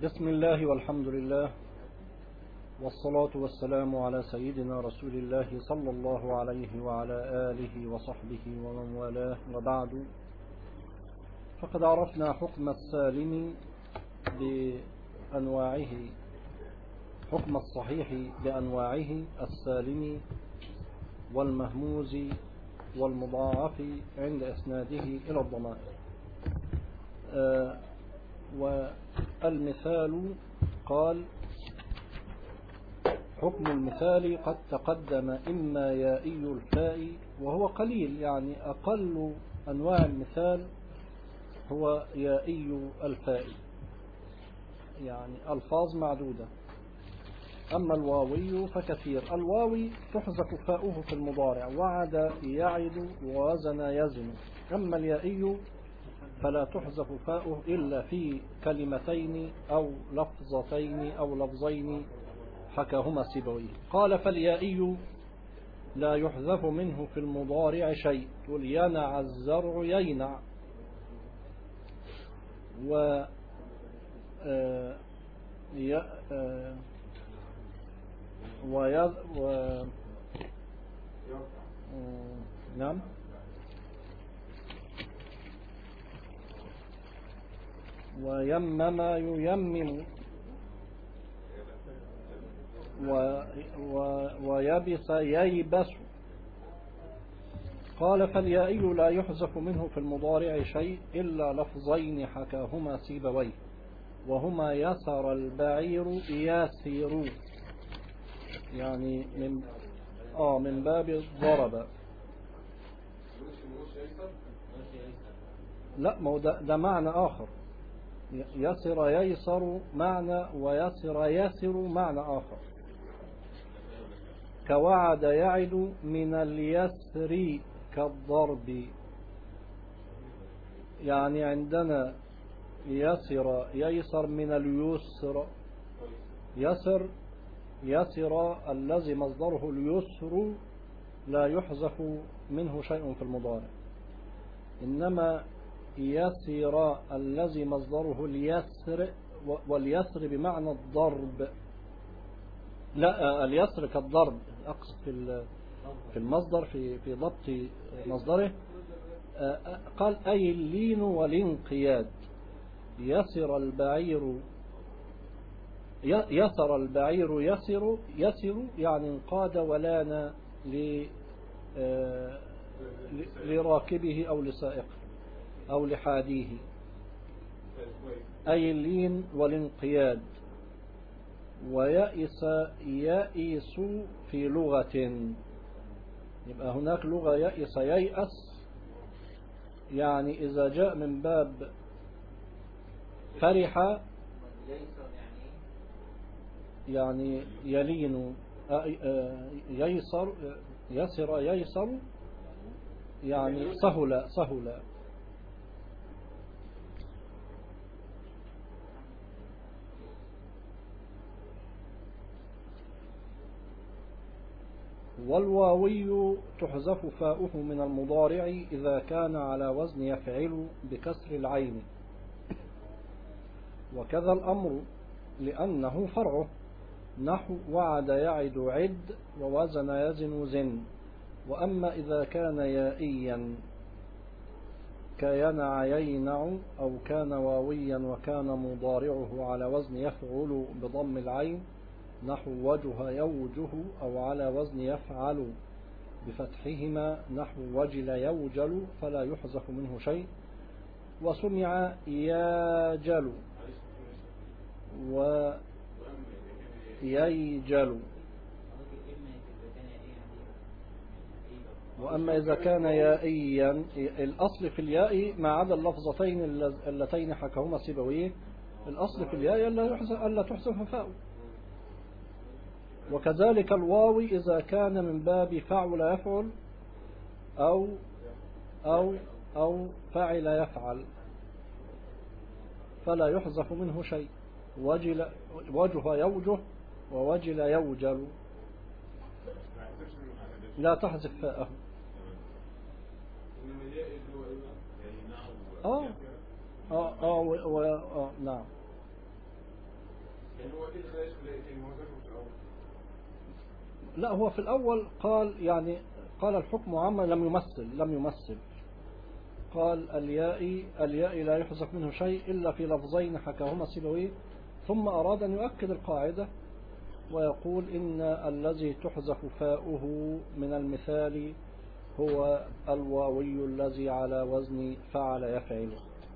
بسم الله والحمد لله والصلاة والسلام على سيدنا رسول الله صلى الله عليه وعلى آله وصحبه ومن والاه، وبعد. فقد عرفنا حكم السالم بأنواعه، حكم الصحيح بأنواعه: السالم والمهموز والمضاعف عند إسناده إلى الضمائر. والمثال، قال: حكم المثال قد تقدم إما يائي الفاء، وهو قليل، يعني أقل أنواع المثال هو يائي الفاء، يعني ألفاظ معدودة. أما الواوي فكثير. الواوي تحذف فاؤه في المضارع: وعد يعد ووزن يزن. أما اليائي فلا تحذف فاؤه إلا في كلمتين أو لفظتين أو لفظين حكاهما سيبويه. قال: فاليائي لا يحذف منه في المضارع شيء. تقول: ينع الزرع يينع. نعم. ويمم ييمم. ويبس ييبس. قال: فاليائي لا يحذف منه في المضارع شيء إلا لفظين حكاهما سيبويه، وهما يسر البعير ياسر، يعني من باب ضرب. لا، ما هو ده معنى آخر. يسر ييسر معنى، ويسر يسر معنى آخر. كوعد يعد من اليسر كالضرب، يعني عندنا يسر ييسر من اليسر. يسر الذي مصدره اليسر لا يحذف منه شيء في المضارع. إنما يسر الذي مصدره اليسر، واليسر بمعنى الضرب. لا، اليسر كالضرب، أقصد في المصدر، في ضبط مصدره. قال: أي اللين والانقياد. يسر البعير يسر يعني انقاد ولان لراكبه أو لسائقه أو لحاديه. أي اللين والانقياد. ويأس يأس في لغة، يبقى هناك لغة يأس ييأس، يعني إذا جاء من باب فرح يعني يلين، ييسر يسر ييسر يعني سهل. والواوي تحذف فاؤه من المضارع إذا كان على وزن يفعل بكسر العين، وكذا الأمر لأنه فرعه، نحو وعد يعد عد ووزن يزن زن. وأما إذا كان يائيا كينع يينع، أو كان واويا وكان مضارعه على وزن يفعل بضم العين، نحو وجه يوجه، أو على وزن يفعل بفتحهما، نحو وجل يوجل، فلا يحذف منه شيء. وسمع ياجل وييجل. وأما إذا كان يائيا، الأصل في الياء ما عدا اللفظتين اللتين حكاهما سيبويه، الأصل في الياء ألا تحذف فاء. وكذلك الواو إذا كان من باب فعل يفعل أو فعل يفعل فلا يحذف منه شيء. وجه يوجه ووجل يوجل، لا تحذف فاءه. نعم. لا، هو في الأول قال يعني قال الحكم عام لم يمثل. قال الياء لا يحذف منه شيء إلا في لفظين حكاهما سيبويه، ثم أراد أن يؤكد القاعدة ويقول إن الذي تحذف فاؤه من المثال هو الواوي الذي على وزن فعل يفعل.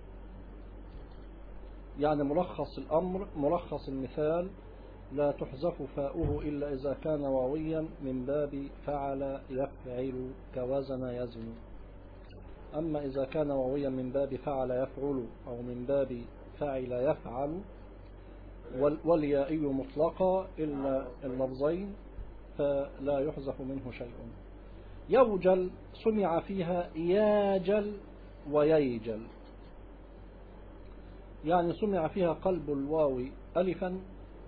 يعني ملخص الأمر، ملخص المثال: لا تحذف فاؤه إلا إذا كان واويا من باب فعل يفعل كوزن يزن. أما إذا كان واويا من باب فعل يفعل أو من باب فعل يفعل واليائي مطلقة إلا اللفظين فلا يحذف منه شيء. يوجل سمع فيها ياجل وييجل، يعني سمع فيها قلب الواو ألفا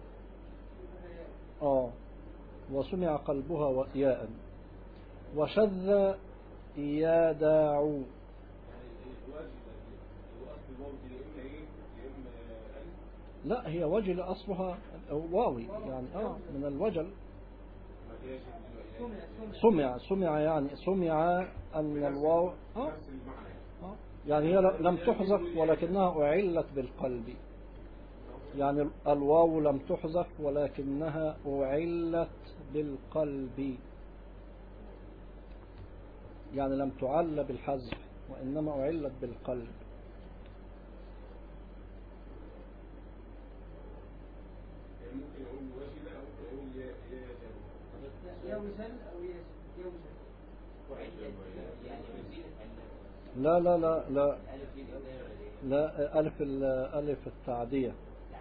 وسمع قلبها ياء. وشذ يداع، لا هي وجل أصلها واوي يعني من الوجل. سمع يعني سمع أن الواو يعني هي لم تحذف ولكنها أعلت بالقلب. يعني الواو لم تحذف ولكنها أعلت بالقلب، يعني لم تعل بالحذف وإنما أعلت بالقلب. ممكن أقول وجل أو أقول يوزن أو يوزن. لا لا لا لا لا، ألف التعدية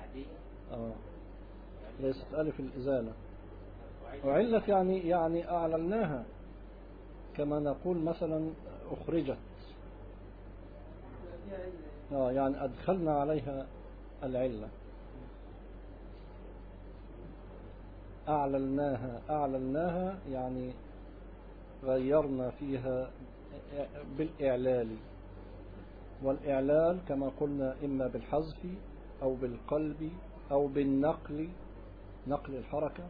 ليست ألف الإزالة. أعلت يعني أعلناها، كما نقول مثلا أخرجت، يعني أدخلنا عليها العلة. أعلناها يعني غيرنا فيها بالإعلال، والإعلال كما قلنا إما بالحذف أو بالقلب أو بالنقل، نقل الحركة.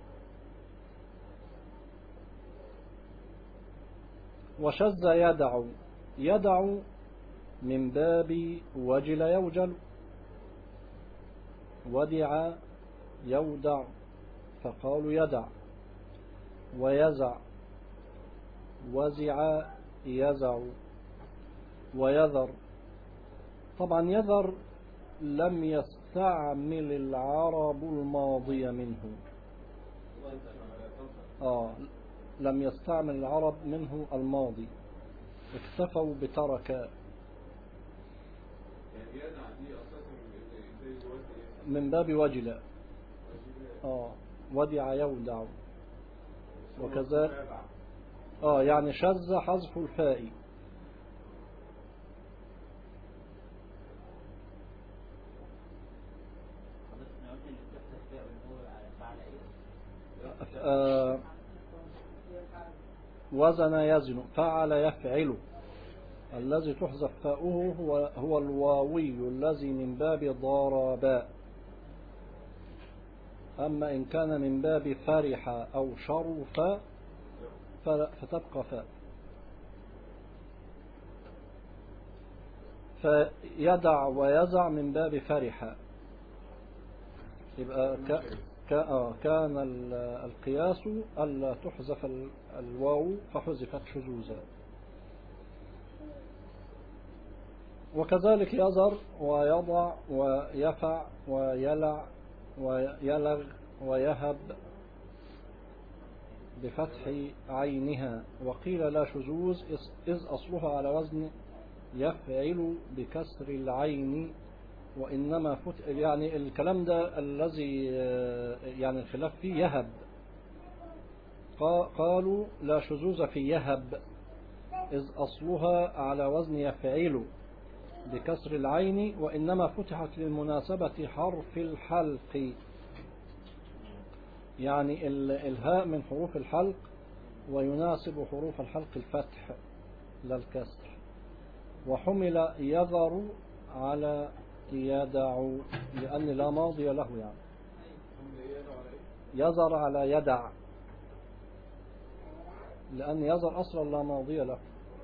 وشذ يدع من باب وجل يوجل، ودع يودع فقالوا يدع. ويزع وزع يزع. ويذر، طبعا يذر لم يستعمل العرب الماضي منه، لم يستعمل العرب منه الماضي، اكتفوا بترك. من باب وجل ودع يودع. وكذا يعني شذ حذف الفاء. وزن يزن، فعل يفعل. الذي تحذف فاؤه هو الواوي الذي من باب ضرب. أما إن كان من باب فرح أو شرف فتبقى فاء. فيدع ويزع من باب فرح، يبقى كان القياس ألا تحذف الواو فحذفت شذوذا. وكذلك يذر ويضع ويفع ويلع ويلغ ويهب بفتح عينها. وقيل لا شذوذ إذ أصلها على وزن يفعل بكسر العين، وإنما يعني الكلام ده الذي يعني الخلاف فيه يهب. قالوا لا شذوذ في يهب إذ أصلها على وزن يفعل بكسر العين، وإنما فتحت للمناسبة حرف الحلق، يعني الهاء من حروف الحلق ويناسب حروف الحلق الفتح لا الكسر. وحمل يذر على يدع لأن لا ماضي له يعني. يزر على يدع، لأن يزر أصلا لا ماضي له.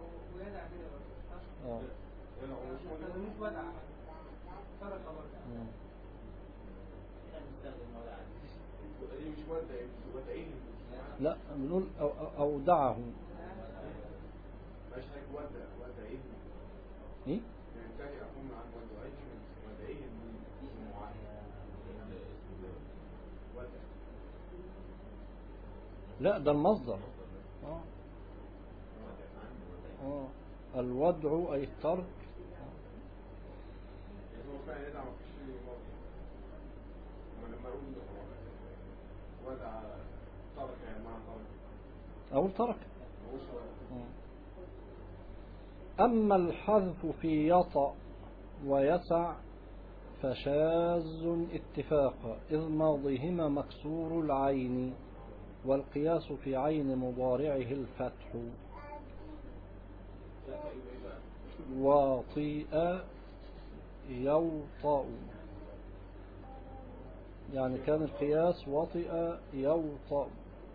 لا بنقول أودعه. إيه؟ لا ده المصدر. الودع أي الترك. أو ترك. أما الحذف في يطأ ويسع فشاذ اتفاقا، إذ ماضيهما مكسور العين، والقياس في عين مضارعه الفتح. وطيء يوطأ، يعني كان القياس وطئ يوطأ.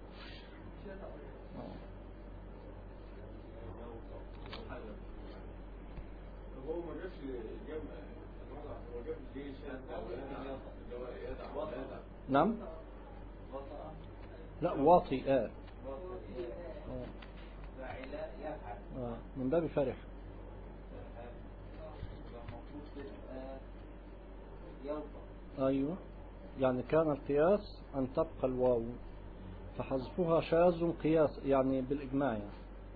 نعم لا وطئ من باب فرح. أيوة يعني كان القياس أن تبقى الواو، فحذفها شاذ قياس يعني بالإجماع يعني.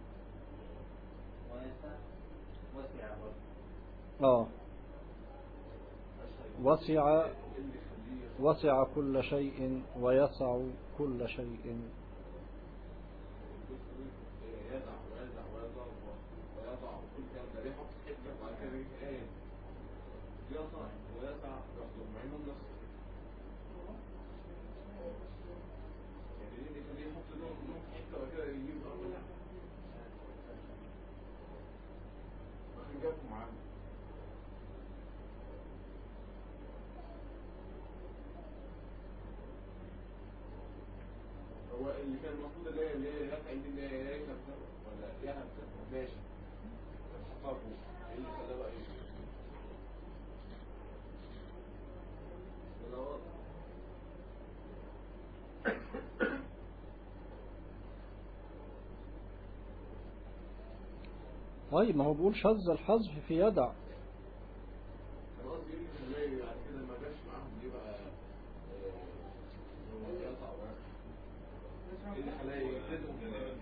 وسع كل شيء ويسع كل شيء. هو اللي كان المفروض اللي هي رفع دي اللي هي ولا يا ماشي حطها فوق، ايه اللي خلاه بقى ايه؟ طيب ما هو بيقول شذ الحذف في يدع. انا قصدي ايه اللي بعد كده ما جاش معاهم دي بقى يقطع بقى ايه اللي خلاه يبتدوا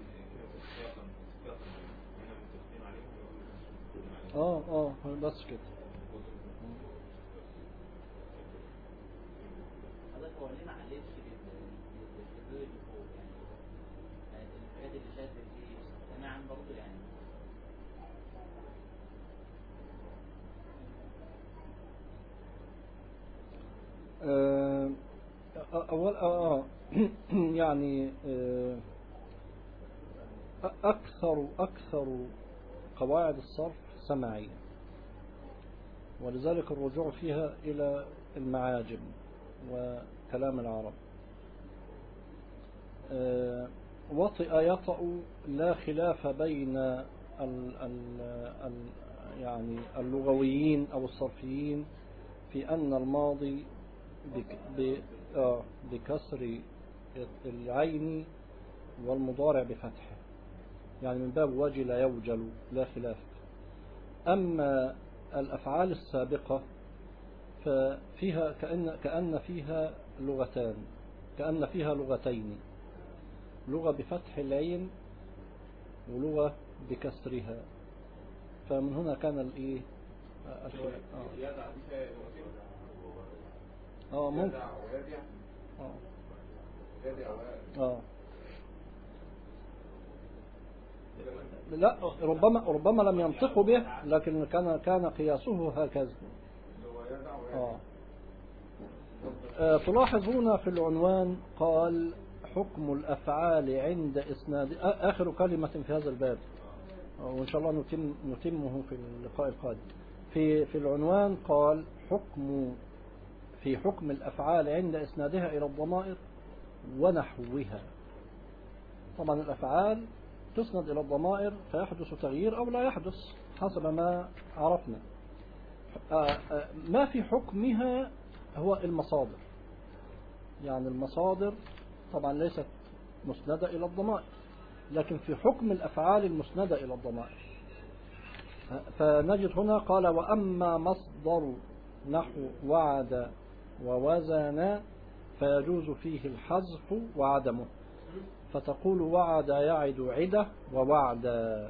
بس كده. حضرتك هو ليه ما علمش الحدود اللي فوق يعني الحاجات اللي شاذت دي سماعا برضه يعني. أول يعني أكثر قواعد الصرف سماعية، ولذلك الرجوع فيها إلى المعاجم وكلام العرب. وطئ يطأ لا خلاف بين يعني اللغويين أو الصرفيين في أن الماضي بكسر العين والمضارع بفتحه، يعني من باب وجل يوجل لا خلاف. أما الأفعال السابقة ففيها كأن فيها لغتان، كأن فيها لغتين، لغة بفتح العين ولغة بكسرها، فمن هنا كان الإيه ممكن لا ربما لم ينطقوا به، لكن كان قياسه هكذا. تلاحظون في العنوان قال حكم الأفعال عند إسناد آخر كلمة في هذا الباب، وإن شاء الله نتمه في اللقاء القادم. في العنوان قال في حكم الأفعال عند إسنادها إلى الضمائر ونحوها. طبعا الأفعال تسند إلى الضمائر فيحدث تغيير أو لا يحدث حسب ما عرفنا. ما في حكمها هو المصادر، يعني المصادر طبعا ليست مسندة إلى الضمائر، لكن في حكم الأفعال المسندة إلى الضمائر فنجد هنا قال وأما مصدر نحو وعد ووزن فيجوز فيه الحذف وعدمه، فتقول وعد يعد عدة ووعدا،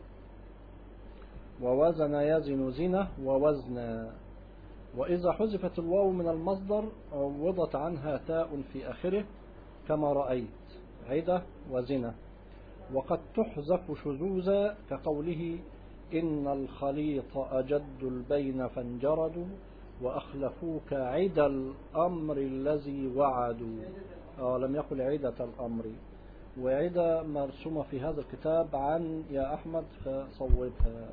ووزن يزن زنة ووزنا. وإذا حذفت الواو من المصدر عوضت عنها تاء في آخره كما رأيت عدة وزنة. وقد تحذف شذوذا كقوله إن الخليط أجد البين فانجردوا وأخلفوك عدى الأمر الذي وعدوا. لم يقل عدة الأمر، وعدة مرسومة في هذا الكتاب عن يا أحمد فصوبها.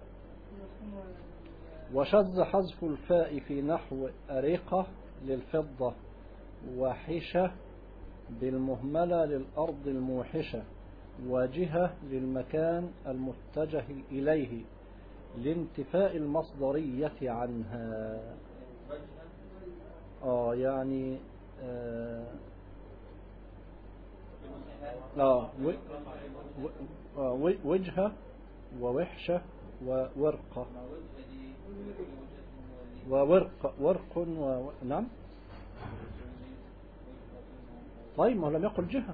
وشذ حذف الفاء في نحو أريقة للفضة وحشة بالمهملة للأرض الموحشة وجهة للمكان المتجه إليه لانتفاء المصدرية عنها. يعني وجهة ووحشة وورقة ورق نعم. طيب ما لم يقل جهة.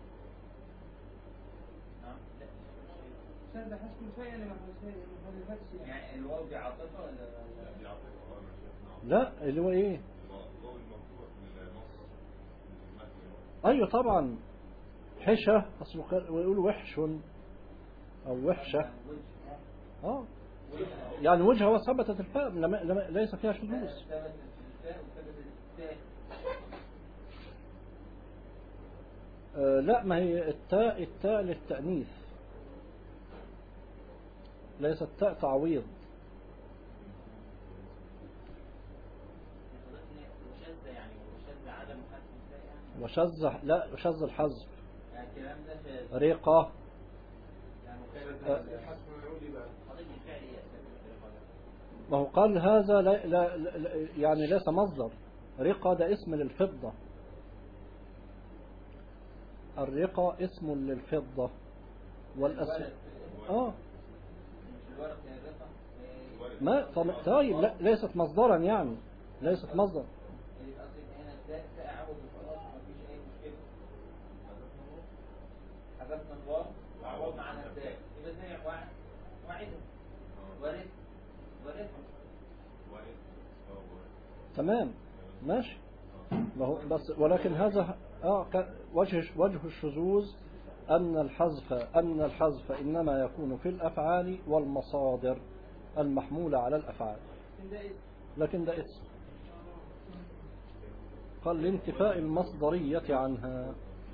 يعني الواو دي عاطفة ولا لا اللي هو ايه؟ ايوه طبعا حشة ويقول وحش او وحشة. يعني وجهه وثبتت الفاء ليس فيها شذوذ. لا ما هي التاء للتأنيث ليست التاء تعويض. وشذ لا وشذ الحذف ريقة. ما هو قال هذا لا يعني ليس مصدر. رقة ده اسم للفضة، الرقة اسم للفضة والأسود. ما طيب لا ليست مصدرا، يعني ليست مصدر. حذفنا الواو وعوضنا عنها التاء يبقى زي واحد ورث تمام ماشي. ما هو بس ولكن هذا وجه الشذوذ أن الحذف إنما يكون في الأفعال والمصادر المحمولة على الأفعال، لكن ده اسم قال لانتفاء المصدرية عنها.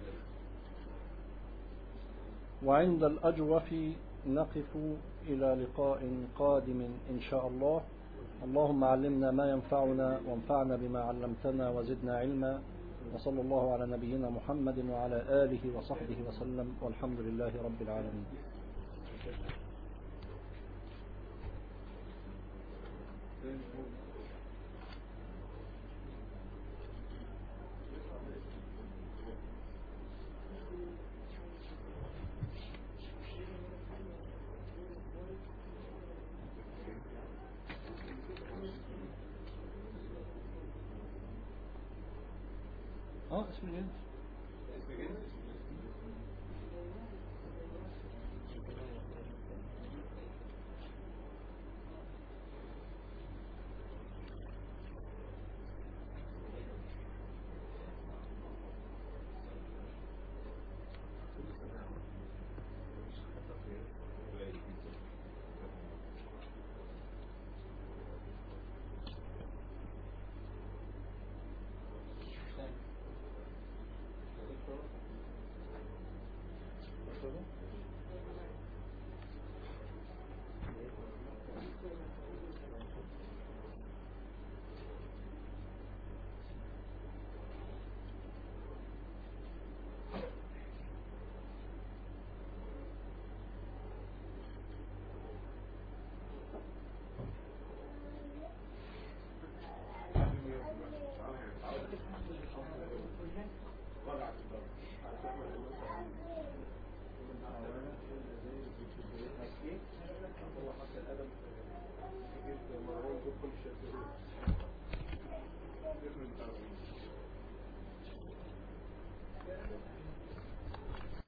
وعند الأجوف نقف إلى لقاء قادم إن شاء الله. اللهم علمنا ما ينفعنا وانفعنا بما علمتنا وزدنا علما، وصلى الله على نبينا محمد وعلى آله وصحبه وسلم، والحمد لله رب العالمين. اسم الجنس